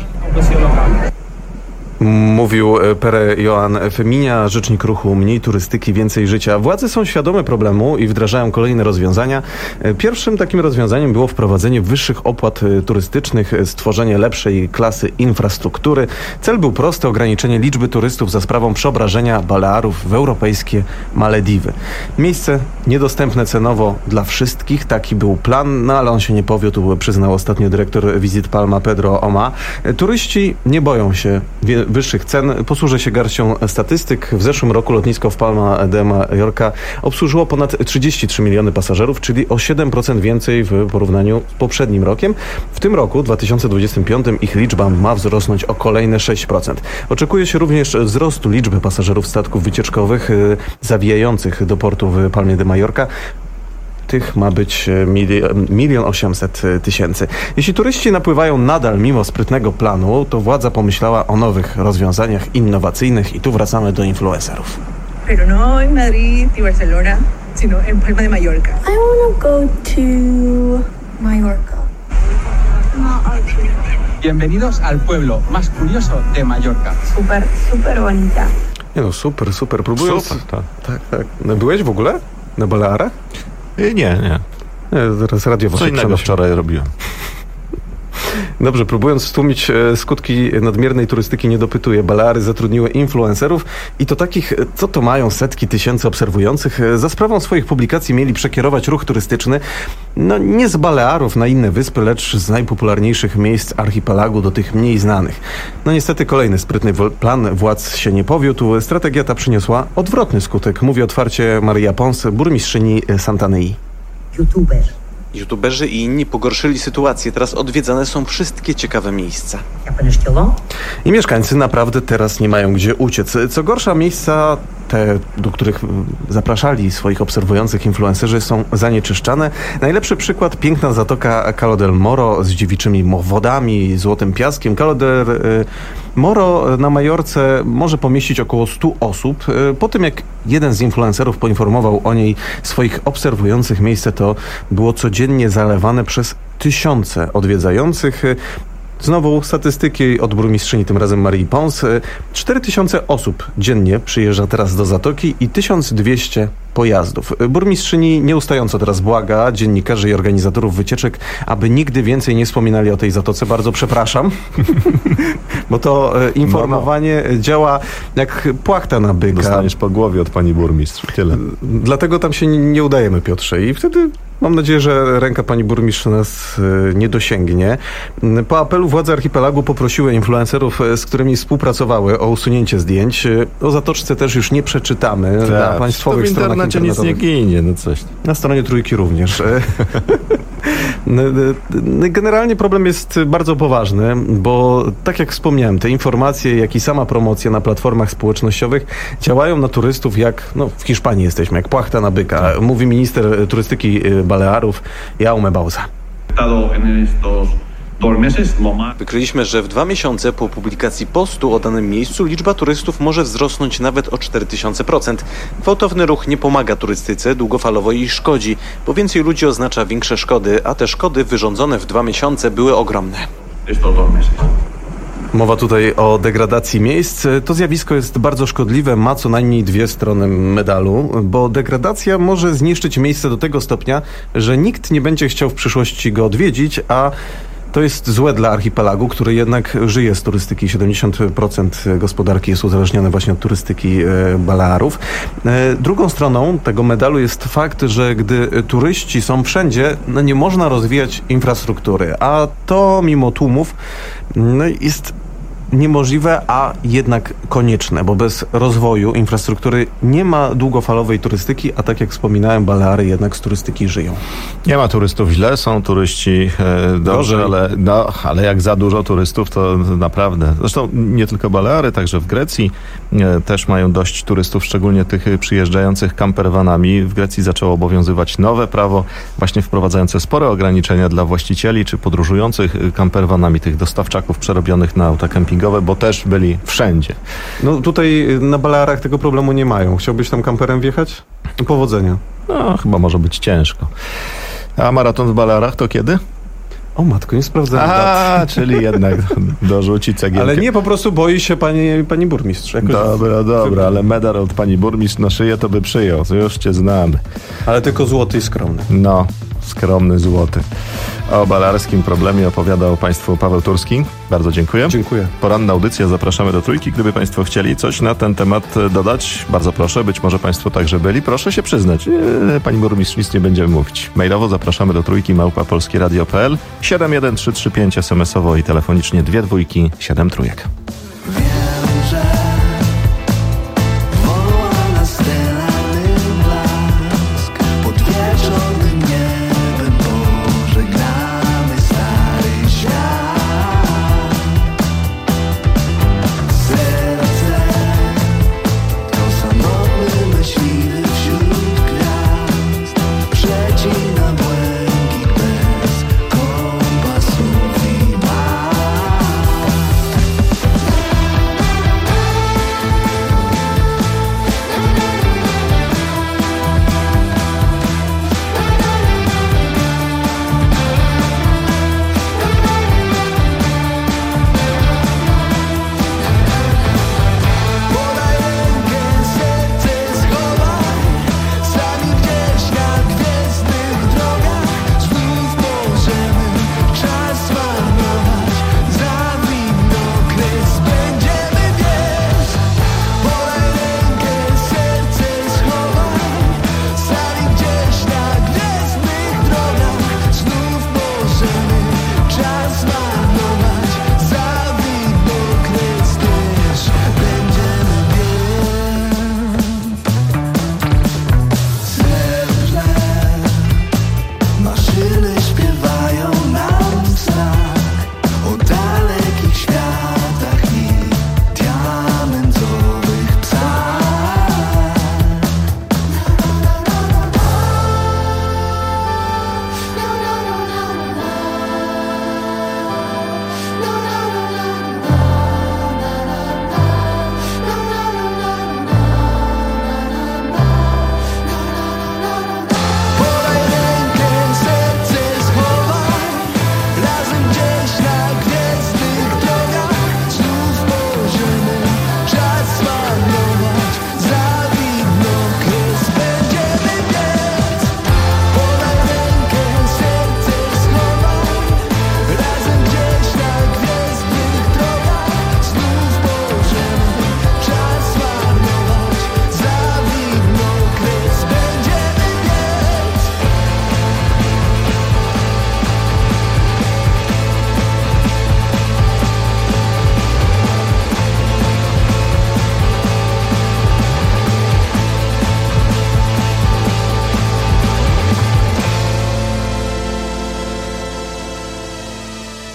Mówił Pere Joan Feminia, rzecznik ruchu Mniej Turystyki, Więcej Życia. Władze są świadome problemu i wdrażają kolejne rozwiązania. Pierwszym takim rozwiązaniem było wprowadzenie wyższych opłat turystycznych, stworzenie lepszej klasy infrastruktury. Cel był prosty: ograniczenie liczby turystów za sprawą przeobrażenia Balearów w europejskie Malediwy. Miejsce niedostępne cenowo dla wszystkich, taki był plan, no ale on się nie powiódł, przyznał ostatnio dyrektor Visit Palma Pedro Oma. Turyści nie boją się wie- wyższych cen. Posłużę się garścią statystyk. W zeszłym roku lotnisko w Palma de Mallorca obsłużyło ponad trzydzieści trzy miliony pasażerów, czyli o siedem procent więcej w porównaniu z poprzednim rokiem. W tym roku, dwa tysiące dwudziestym piątym, ich liczba ma wzrosnąć o kolejne sześć procent. Oczekuje się również wzrostu liczby pasażerów statków wycieczkowych y, zawijających do portu w Palmie de Mallorca. Tych ma być milion osiemset tysięcy. Jeśli turyści napływają nadal mimo sprytnego planu, to władza pomyślała o nowych rozwiązaniach innowacyjnych i tu wracamy do influencerów. Pero no en Madrid y Barcelona, sino en Palma de Mallorca. I want to go to Mallorca. Bienvenidos al pueblo más curioso de Mallorca. Super, super bonita. Nie no, super, super. Próbując... Super, tak. Tak, tak. No, byłeś w ogóle na Balearach? Nie, nie. nie teraz radiowo Co innego wczoraj robiłem. Dobrze, próbując stłumić skutki nadmiernej turystyki, nie dopytuję. Baleary zatrudniły influencerów i to takich, co to mają setki tysięcy obserwujących. Za sprawą swoich publikacji mieli przekierować ruch turystyczny, no nie z Balearów na inne wyspy, lecz z najpopularniejszych miejsc archipelagu do tych mniej znanych. No niestety kolejny sprytny plan władz się nie powiódł. Strategia ta przyniosła odwrotny skutek. Mówi otwarcie Maria Pons, burmistrzyni Santanei. YouTuber. YouTuberzy i inni pogorszyli sytuację. Teraz odwiedzane są wszystkie ciekawe miejsca. I mieszkańcy naprawdę teraz nie mają gdzie uciec. Co gorsza, miejsca te, do których zapraszali swoich obserwujących influencerzy, są zanieczyszczane. Najlepszy przykład: piękna zatoka Calo del Moro z dziewiczymi wodami, złotym piaskiem. Calo del Moro na Majorce może pomieścić około stu osób. Po tym, jak jeden z influencerów poinformował o niej swoich obserwujących, miejsce to było codziennie zalewane przez tysiące odwiedzających. Znowu statystyki od burmistrzyni, tym razem Marii Pons. cztery tysiące osób dziennie przyjeżdża teraz do Zatoki i tysiąc dwieście pojazdów. Burmistrzyni nieustająco teraz błaga dziennikarzy i organizatorów wycieczek, aby nigdy więcej nie wspominali o tej Zatoce. Bardzo przepraszam, bo to e, informowanie no, no. działa jak płachta na byka. Dostaniesz po głowie od pani burmistrz. Tyle. Dlatego tam się nie udajemy, Piotrze. I wtedy mam nadzieję, że ręka pani burmistrz nas e, nie dosięgnie. Po apelu władze archipelagu poprosiły influencerów, z którymi współpracowały, o usunięcie zdjęć. O Zatoczce też już nie przeczytamy tak, na państwowych stronach nic nie ginie, no coś. Na stronie Trójki również. Generalnie problem jest bardzo poważny, bo tak jak wspomniałem, te informacje, jak i sama promocja na platformach społecznościowych działają na turystów jak, no w Hiszpanii jesteśmy, jak płachta na byka. Mówi minister turystyki Balearów, Jaume Bauza. Wykryliśmy, że w dwa miesiące po publikacji postu o danym miejscu liczba turystów może wzrosnąć nawet o cztery tysiące procent. Gwałtowny ruch nie pomaga turystyce, długofalowo jej szkodzi, bo więcej ludzi oznacza większe szkody, a te szkody wyrządzone w dwa miesiące były ogromne. Mowa tutaj o degradacji miejsc. To zjawisko jest bardzo szkodliwe, ma co najmniej dwie strony medalu, bo degradacja może zniszczyć miejsce do tego stopnia, że nikt nie będzie chciał w przyszłości go odwiedzić, a to jest złe dla archipelagu, który jednak żyje z turystyki. siedemdziesiąt procent gospodarki jest uzależnione właśnie od turystyki Balearów. Drugą stroną tego medalu jest fakt, że gdy turyści są wszędzie, no nie można rozwijać infrastruktury, a to mimo tłumów no jest niemożliwe, a jednak konieczne, bo bez rozwoju infrastruktury nie ma długofalowej turystyki, a tak jak wspominałem, Baleary jednak z turystyki żyją. Nie ma turystów źle, są turyści e, dobrze, ale, no, ale jak za dużo turystów, to naprawdę. Zresztą nie tylko Baleary, także w Grecji e, też mają dość turystów, szczególnie tych przyjeżdżających campervanami. W Grecji zaczęło obowiązywać nowe prawo, właśnie wprowadzające spore ograniczenia dla właścicieli czy podróżujących campervanami, tych dostawczaków przerobionych na auta kempingowe, bo też byli wszędzie. No tutaj na Balearach tego problemu nie mają. Chciałbyś tam kamperem wjechać? Powodzenia. No, chyba może być ciężko. A maraton w Balearach to kiedy? O matko, nie sprawdzałem A, dat. Czyli jednak dorzuci cegiełkę. Ale nie, po prostu boi się pani, pani burmistrz. Jakoś dobra, dobra, ale medal od pani burmistrz na szyję to by przyjął. To już cię znamy. Ale tylko złoty i skromny. No, skromny złoty. O balearskim problemie opowiadał Państwu Paweł Turski. Bardzo dziękuję. Dziękuję. Poranna audycja, zapraszamy do Trójki. Gdyby Państwo chcieli coś na ten temat dodać, bardzo proszę. Być może Państwo także byli. Proszę się przyznać. Eee, pani burmistrz, nic nie będziemy mówić. Mailowo zapraszamy do Trójki, małpa polskieradio kropka p l, siedem jeden trzy trzy pięć es em es owo i telefonicznie dwie dwójki, siedem trójek.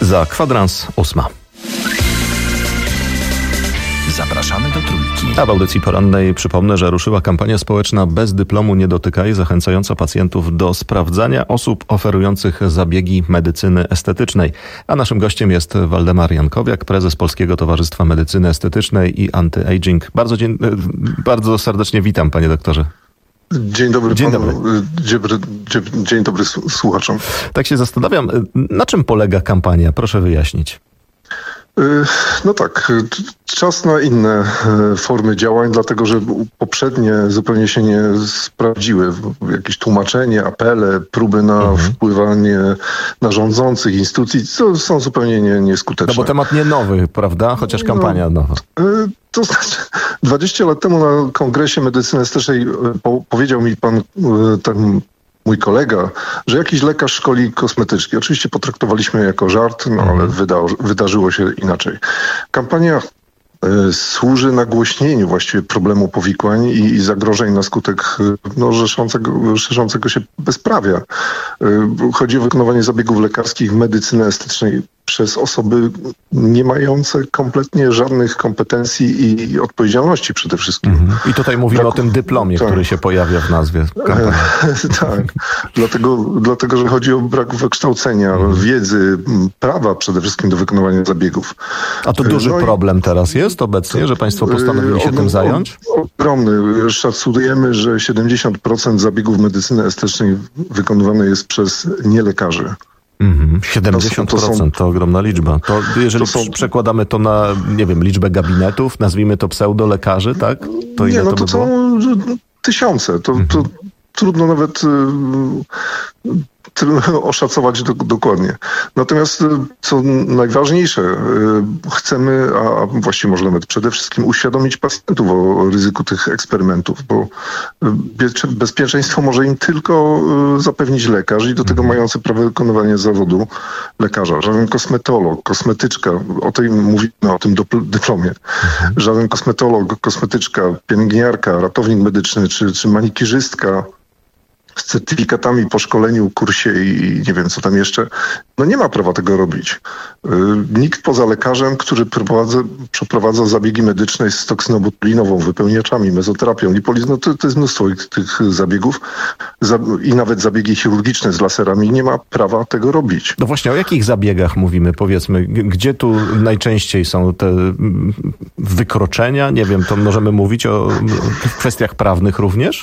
Za kwadrans ósma. Zapraszamy do Trójki. A w audycji porannej przypomnę, że ruszyła kampania społeczna Bez dyplomu nie dotykaj, zachęcająca pacjentów do sprawdzania osób oferujących zabiegi medycyny estetycznej. A naszym gościem jest Waldemar Jankowiak, prezes Polskiego Towarzystwa Medycyny Estetycznej i Anti-Aging. Bardzo, dzień, bardzo serdecznie witam, panie doktorze. Dzień dobry, dzień panu, dobry. Dzień, dzień, dzień dobry słuchaczom. Tak się zastanawiam, na czym polega kampania? Proszę wyjaśnić. No tak, czas na inne formy działań, dlatego że poprzednie zupełnie się nie sprawdziły. Jakieś tłumaczenie, apele, próby na mhm. wpływanie na rządzących instytucji to są zupełnie nie, nieskuteczne. No bo temat nie nowy, prawda? Chociaż kampania no, nowa. To znaczy, dwadzieścia lat temu na Kongresie Medycyny Estetycznej po, powiedział mi pan ten mój kolega, że jakiś lekarz szkoli kosmetyczki. Oczywiście potraktowaliśmy jako żart, no ale wyda, wydarzyło się inaczej. Kampania y, służy nagłośnieniu właściwie problemu powikłań i, i zagrożeń na skutek no, szerzącego, szerzącego się bezprawia. Y, chodzi o wykonywanie zabiegów lekarskich medycyny estetycznej przez osoby nie mające kompletnie żadnych kompetencji i odpowiedzialności przede wszystkim. Mhm. I tutaj mówimy Braku... o tym dyplomie, tak. który się pojawia w nazwie kampanii. Tak, dlatego, dlatego, że chodzi o brak wykształcenia, mhm. wiedzy, prawa przede wszystkim do wykonywania zabiegów. A to duży no problem i... teraz jest obecnie, że państwo postanowili się o, tym zająć? O, ogromny. Szacujemy, że siedemdziesiąt procent zabiegów medycyny estetycznej wykonywane jest przez nielekarzy. Mhm. siedemdziesiąt procent to, są, to ogromna liczba. To jeżeli to są, przekładamy to na, nie wiem, liczbę gabinetów, nazwijmy to pseudolekarzy, tak? To ile nie, no to, to by są było? tysiące. To, mhm. to trudno nawet y, oszacować do, dokładnie. Natomiast co najważniejsze, chcemy, a właściwie możemy przede wszystkim uświadomić pacjentów o ryzyku tych eksperymentów, bo bezpieczeństwo może im tylko zapewnić lekarz i do tego mający prawo wykonywania zawodu lekarza. Żaden kosmetolog, kosmetyczka, o tym mówimy, o tym dyplomie, żaden kosmetolog, kosmetyczka, pielęgniarka, ratownik medyczny czy, czy manikirzystka z certyfikatami po szkoleniu, kursie i nie wiem co tam jeszcze, no nie ma prawa tego robić. Nikt poza lekarzem, który przeprowadza, przeprowadza zabiegi medyczne z toksynobotulinową, wypełniaczami, mezoterapią, lipolizą, no to, to jest mnóstwo tych zabiegów i nawet zabiegi chirurgiczne z laserami, nie ma prawa tego robić. No właśnie, o jakich zabiegach mówimy, powiedzmy? Gdzie tu najczęściej są te wykroczenia? Nie wiem, to możemy mówić o kwestiach prawnych również?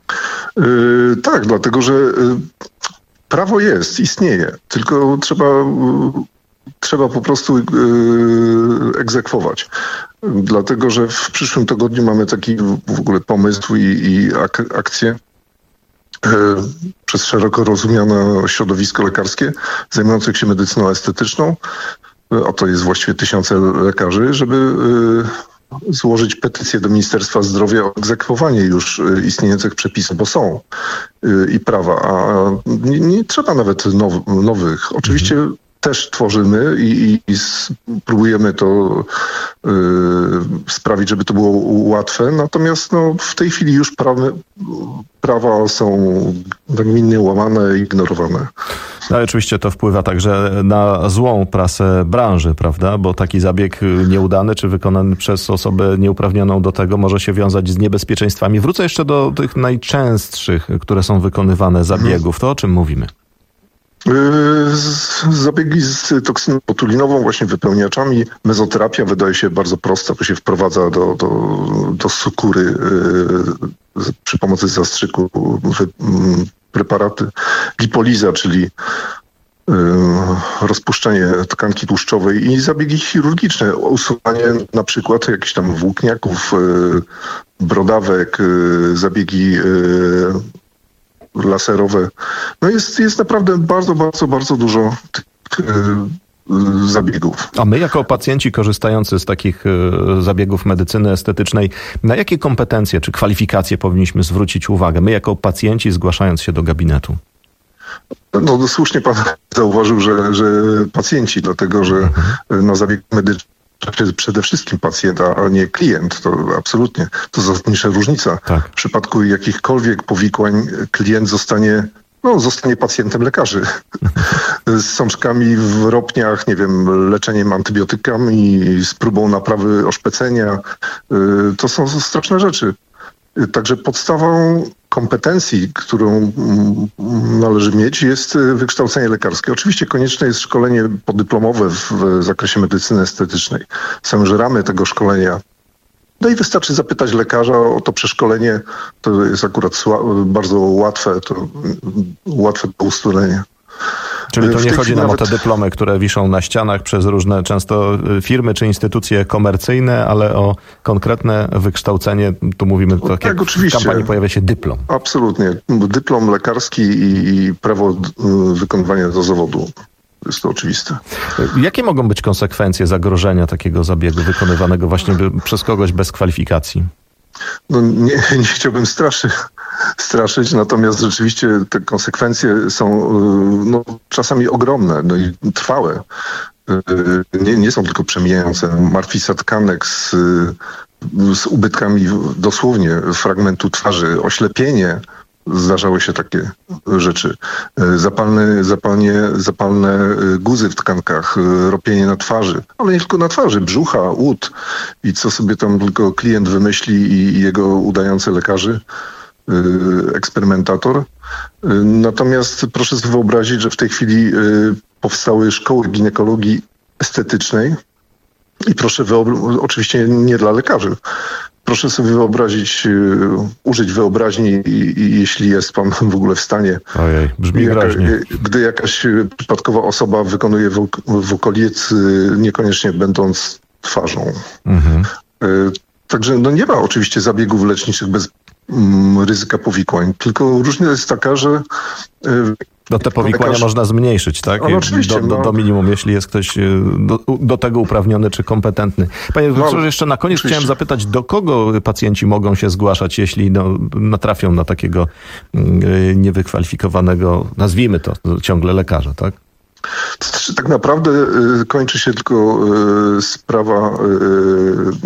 Yy, tak, dlatego że yy, prawo jest, istnieje, tylko trzeba, yy, trzeba po prostu yy, egzekwować. Dlatego, że w przyszłym tygodniu mamy taki w ogóle pomysł i, i ak- akcję yy, przez szeroko rozumiane środowisko lekarskie zajmujących się medycyną estetyczną, yy, a to jest właściwie tysiące lekarzy, żeby yy, złożyć petycję do Ministerstwa Zdrowia o egzekwowanie już istniejących przepisów, bo są i prawa, a nie, nie trzeba nawet now, nowych. Oczywiście mhm. też tworzymy i, i próbujemy to y, sprawić, żeby to było łatwe, natomiast no, w tej chwili już prawy, prawa są nagminnie łamane i ignorowane. No, ale oczywiście to wpływa także na złą prasę branży, prawda? Bo taki zabieg nieudany czy wykonany przez osobę nieuprawnioną do tego może się wiązać z niebezpieczeństwami. Wrócę jeszcze do tych najczęstszych, które są wykonywane zabiegów. To o czym mówimy? Zabiegi z toksyną botulinową, właśnie wypełniaczami. Mezoterapia wydaje się bardzo prosta, to się wprowadza do, do, do skóry yy, przy pomocy zastrzyku wy, yy, preparaty. Lipoliza, czyli yy, rozpuszczenie tkanki tłuszczowej i zabiegi chirurgiczne, usuwanie na przykład jakichś tam włókniaków, yy, brodawek, yy, zabiegi yy, laserowe. No jest, jest naprawdę bardzo, bardzo, bardzo dużo tych yy, zabiegów. A my jako pacjenci korzystający z takich yy, zabiegów medycyny estetycznej, na jakie kompetencje czy kwalifikacje powinniśmy zwrócić uwagę? My jako pacjenci zgłaszając się do gabinetu. No słusznie pan zauważył, że, że pacjenci, dlatego że mhm. na zabieg medyczny przede wszystkim pacjent, a nie klient. To absolutnie. To zasadnicza różnica. Tak. W przypadku jakichkolwiek powikłań klient zostanie no, zostanie pacjentem lekarzy. Z sączkami w ropniach, nie wiem, leczeniem antybiotykami, z próbą naprawy oszpecenia. To są straszne rzeczy. Także podstawą kompetencji, którą należy mieć, jest wykształcenie lekarskie. Oczywiście konieczne jest szkolenie podyplomowe w zakresie medycyny estetycznej. Są już ramy tego szkolenia. No i wystarczy zapytać lekarza o to przeszkolenie. To jest akurat sła- bardzo łatwe, to łatwe do ustalenia. Czyli to nie chodzi nam nawet o te dyplomy, które wiszą na ścianach przez różne często firmy czy instytucje komercyjne, ale o konkretne wykształcenie. Tu mówimy, tak, tak jak oczywiście. W kampanii pojawia się dyplom. Absolutnie. Dyplom lekarski i, i prawo wykonywania do zawodu. Jest to oczywiste. Jakie mogą być konsekwencje zagrożenia takiego zabiegu wykonywanego właśnie przez kogoś bez kwalifikacji? No nie, nie chciałbym straszy, straszyć, natomiast rzeczywiście te konsekwencje są no, czasami ogromne, no i trwałe. Nie, nie są tylko przemijające. Martwica tkanek z, z ubytkami dosłownie fragmentu twarzy, oślepienie. Zdarzały się takie rzeczy. Zapalne, zapalnie, zapalne guzy w tkankach, ropienie na twarzy, ale nie tylko na twarzy, brzucha, ud i co sobie tam tylko klient wymyśli i jego udający lekarzy, eksperymentator. Natomiast proszę sobie wyobrazić, że w tej chwili powstały szkoły ginekologii estetycznej i proszę wyobrazić, oczywiście nie dla lekarzy. Proszę sobie wyobrazić, użyć wyobraźni i, i jeśli jest pan w ogóle w stanie. Ojej, brzmi jaka, groźnie. Gdy jakaś przypadkowa osoba wykonuje w, w okolicy, niekoniecznie będąc twarzą. Mhm. Także no nie ma oczywiście zabiegów leczniczych bez mm, ryzyka powikłań, tylko różnica jest taka, że do te powikłania lekarz... można zmniejszyć, tak? No, oczywiście, do, do, do minimum, jeśli jest ktoś do, do tego uprawniony czy kompetentny. Panie doktorze, no, jeszcze na koniec oczywiście. Chciałem zapytać, do kogo pacjenci mogą się zgłaszać, jeśli no, natrafią na takiego yy, niewykwalifikowanego, nazwijmy to ciągle lekarza, tak? Tak naprawdę y, kończy się tylko y, sprawa y,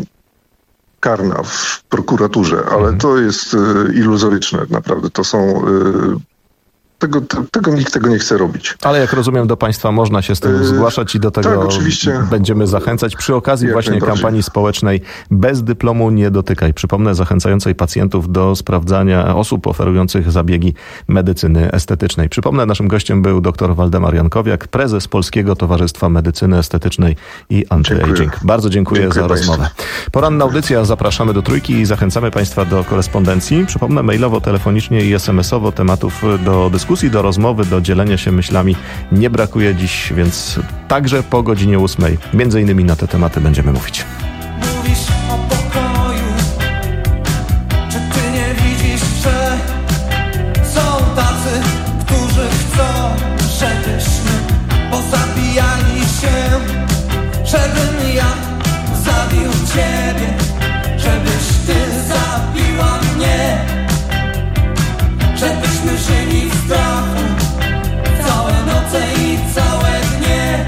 karna w prokuraturze, ale mhm. to jest y, iluzoryczne naprawdę. To są... Y, Tego, te, tego nikt tego nie chce robić. Ale jak rozumiem, do państwa można się z tym zgłaszać i do tego tak, oczywiście. będziemy zachęcać przy okazji jak właśnie kampanii społecznej Bez dyplomu nie dotykaj. Przypomnę, zachęcającej pacjentów do sprawdzania osób oferujących zabiegi medycyny estetycznej. Przypomnę, naszym gościem był dr Waldemar Jankowiak, prezes Polskiego Towarzystwa Medycyny Estetycznej i Anti-Aging. Bardzo dziękuję, dziękuję za państwu. rozmowę. Poranna audycja, zapraszamy do Trójki i zachęcamy państwa do korespondencji. Przypomnę, mailowo, telefonicznie i es em es owo tematów do dyskusji. Dyskusji, do rozmowy, do dzielenia się myślami nie brakuje dziś, więc także po godzinie ósmej między innymi na te tematy będziemy mówić. Mówisz o pokoju, czy ty nie widzisz, że są tacy, którzy chcą, żebyśmy pozabijali się, żebym ja zabił ciebie, żebyś ty zabiła mnie, żebyśmy żyli w strachu całe noce i całe dnie.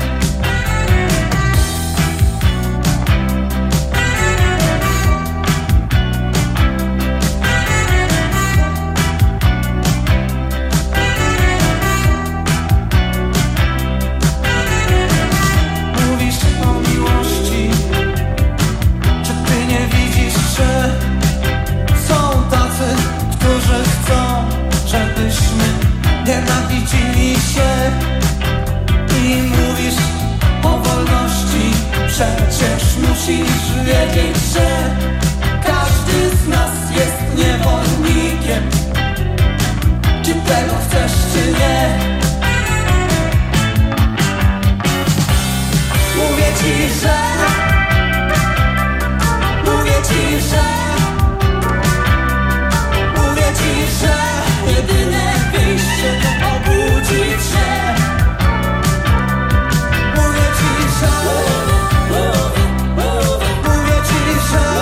Mówisz o miłości, czy ty nie widzisz, że są tacy, którzy chcą, żebyśmy nienawidzili się i mówisz o wolności. Przecież musisz wiedzieć, że każdy z nas jest niewolnikiem. Czy tego chcesz, czy nie? Mówię ci, że Mówię ci, że Mówię ci, że jedyne wyjście to obudzić się. Mówię ci, że Mówię ci, że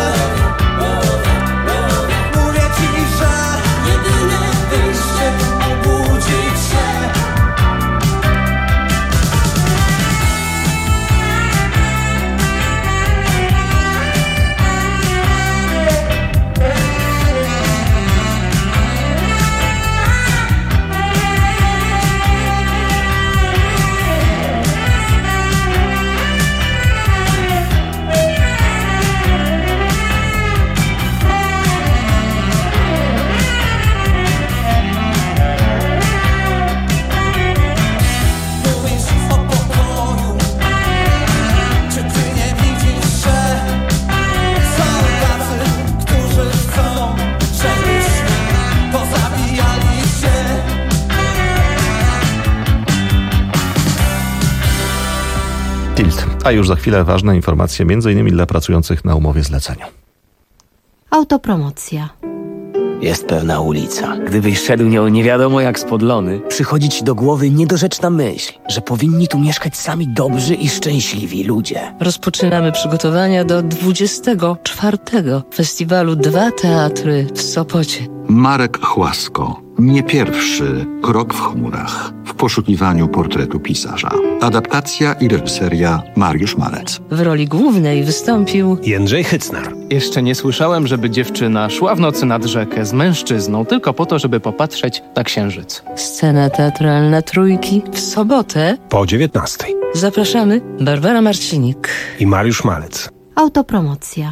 A już za chwilę ważne informacje, między innymi dla pracujących na umowie zlecenia. Autopromocja. Jest pewna ulica. Gdybyś szedł nią nie wiadomo jak spod lony, przychodzi ci do głowy niedorzeczna myśl, że powinni tu mieszkać sami dobrzy i szczęśliwi ludzie. Rozpoczynamy przygotowania do dwudziestego czwartego festiwalu Dwa Teatry w Sopocie. Marek Chłasko. Nie pierwszy krok w chmurach. W poszukiwaniu portretu pisarza. Adaptacja i reżyseria Mariusz Malec. W roli głównej wystąpił Jędrzej Hycnar. Jeszcze nie słyszałem, żeby dziewczyna szła w nocy nad rzekę z mężczyzną tylko po to, żeby popatrzeć na księżyc. Scena teatralna Trójki w sobotę Po dziewiętnastej. Zapraszamy Barbara Marcinik I Mariusz Malec. Autopromocja.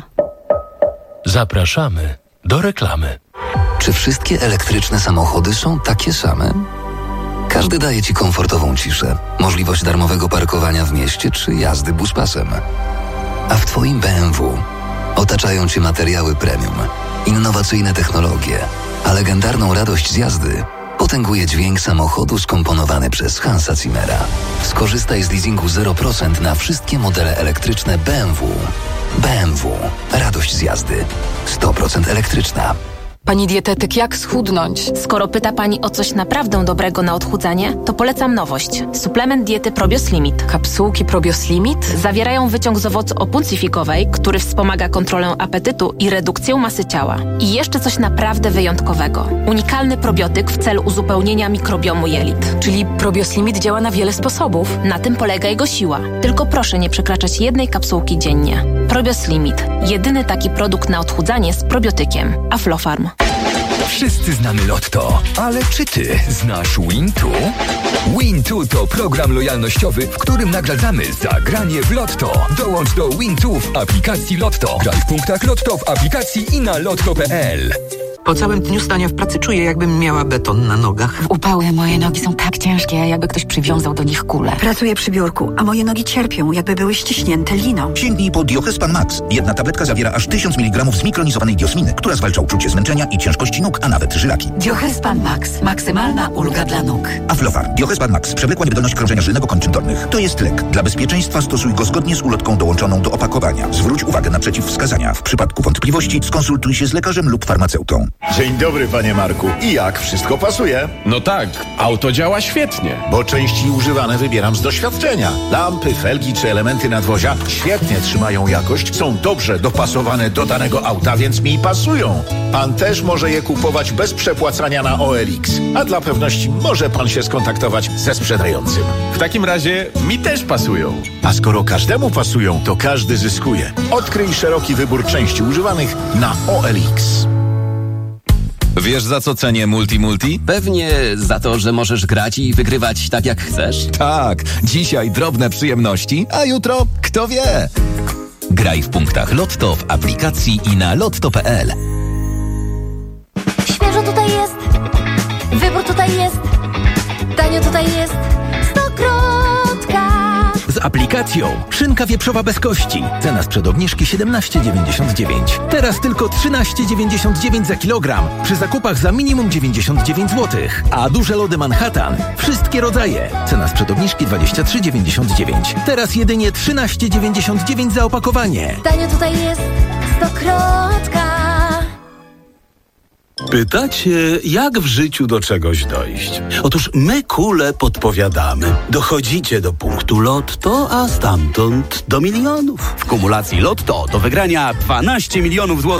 Zapraszamy do reklamy. Czy wszystkie elektryczne samochody są takie same? Każdy daje Ci komfortową ciszę, możliwość darmowego parkowania w mieście czy jazdy buspasem. A w Twoim B M W otaczają Cię materiały premium, innowacyjne technologie, a legendarną radość z jazdy potęguje dźwięk samochodu skomponowany przez Hansa Zimmera. Skorzystaj z leasingu zero procent na wszystkie modele elektryczne B M W. B M W. Radość z jazdy. sto procent elektryczna. Pani dietetyk, jak schudnąć? Skoro pyta Pani o coś naprawdę dobrego na odchudzanie, to polecam nowość. Suplement diety Probios Limit. Kapsułki Probios Limit zawierają wyciąg z owocu opuncji fikowej, który wspomaga kontrolę apetytu i redukcję masy ciała. I jeszcze coś naprawdę wyjątkowego. Unikalny probiotyk w celu uzupełnienia mikrobiomu jelit. Czyli Probios Limit działa na wiele sposobów. Na tym polega jego siła. Tylko proszę nie przekraczać jednej kapsułki dziennie. Probios Limit. Jedyny taki produkt na odchudzanie z probiotykiem. Aflofarm. Wszyscy znamy Lotto, ale czy ty znasz Wintu? Wintu to program lojalnościowy, w którym nagradzamy za granie w Lotto. Dołącz do Wintu w aplikacji Lotto. Graj w punktach Lotto w aplikacji i na lotto kropka p l. Po całym dniu stania w pracy czuję, jakbym miała beton na nogach. W upały moje nogi są tak ciężkie, jakby ktoś przywiązał do nich kulę. Pracuję przy biurku, a moje nogi cierpią, jakby były ściśnięte liną. Sięgnij po Diohespan Max. Jedna tabletka zawiera aż tysiąc miligramów zmikronizowanej diosminy, która zwalcza uczucie zmęczenia i ciężkości nóg, a nawet żylaki. Diohespan Max. Maksymalna ulga dla nóg. Aflofar. Diohespan Max. Przewlekła niewydolność krążenia żylnego kończyn dolnych. To jest lek. Dla bezpieczeństwa stosuj go zgodnie z ulotką dołączoną do opakowania. Zwróć uwagę na przeciwwskazania. W przypadku wątpliwości skonsultuj się z lekarzem lub farmaceutą. Dzień dobry, panie Marku. I jak? Wszystko pasuje? No tak, auto działa świetnie. Bo części używane wybieram z doświadczenia. Lampy, felgi czy elementy nadwozia świetnie trzymają jakość, są dobrze dopasowane do danego auta, więc mi pasują. Pan też może je kupować bez przepłacania na O L X. A dla pewności może pan się skontaktować ze sprzedającym. W takim razie mi też pasują. A skoro każdemu pasują, to każdy zyskuje. Odkryj szeroki wybór części używanych na O L X. Wiesz, za co cenię Multi Multi? Pewnie za to, że możesz grać i wygrywać tak jak chcesz. Tak, dzisiaj drobne przyjemności, a jutro kto wie. Graj w punktach Lotto w aplikacji i na lotto kropka p l. Świeżo tutaj jest, wybór tutaj jest, tanio tutaj jest, Stokrotka. Z aplikacją szynka wieprzowa bez kości. Cena sprzed obniżki siedemnaście dziewięćdziesiąt dziewięć. Teraz tylko trzynaście dziewięćdziesiąt dziewięć za kilogram. Przy zakupach za minimum dziewięćdziesiąt dziewięć złotych. A duże lody Manhattan. Wszystkie rodzaje. Cena sprzed obniżki dwadzieścia trzy dziewięćdziesiąt dziewięć. Teraz jedynie trzynaście dziewięćdziesiąt dziewięć za opakowanie. Tanio tutaj jest, Stokrotka. Pytacie, jak w życiu do czegoś dojść? Otóż my kule podpowiadamy. Dochodzicie do punktu Lotto, a stamtąd do milionów. W kumulacji Lotto do wygrania dwanaście milionów złotych.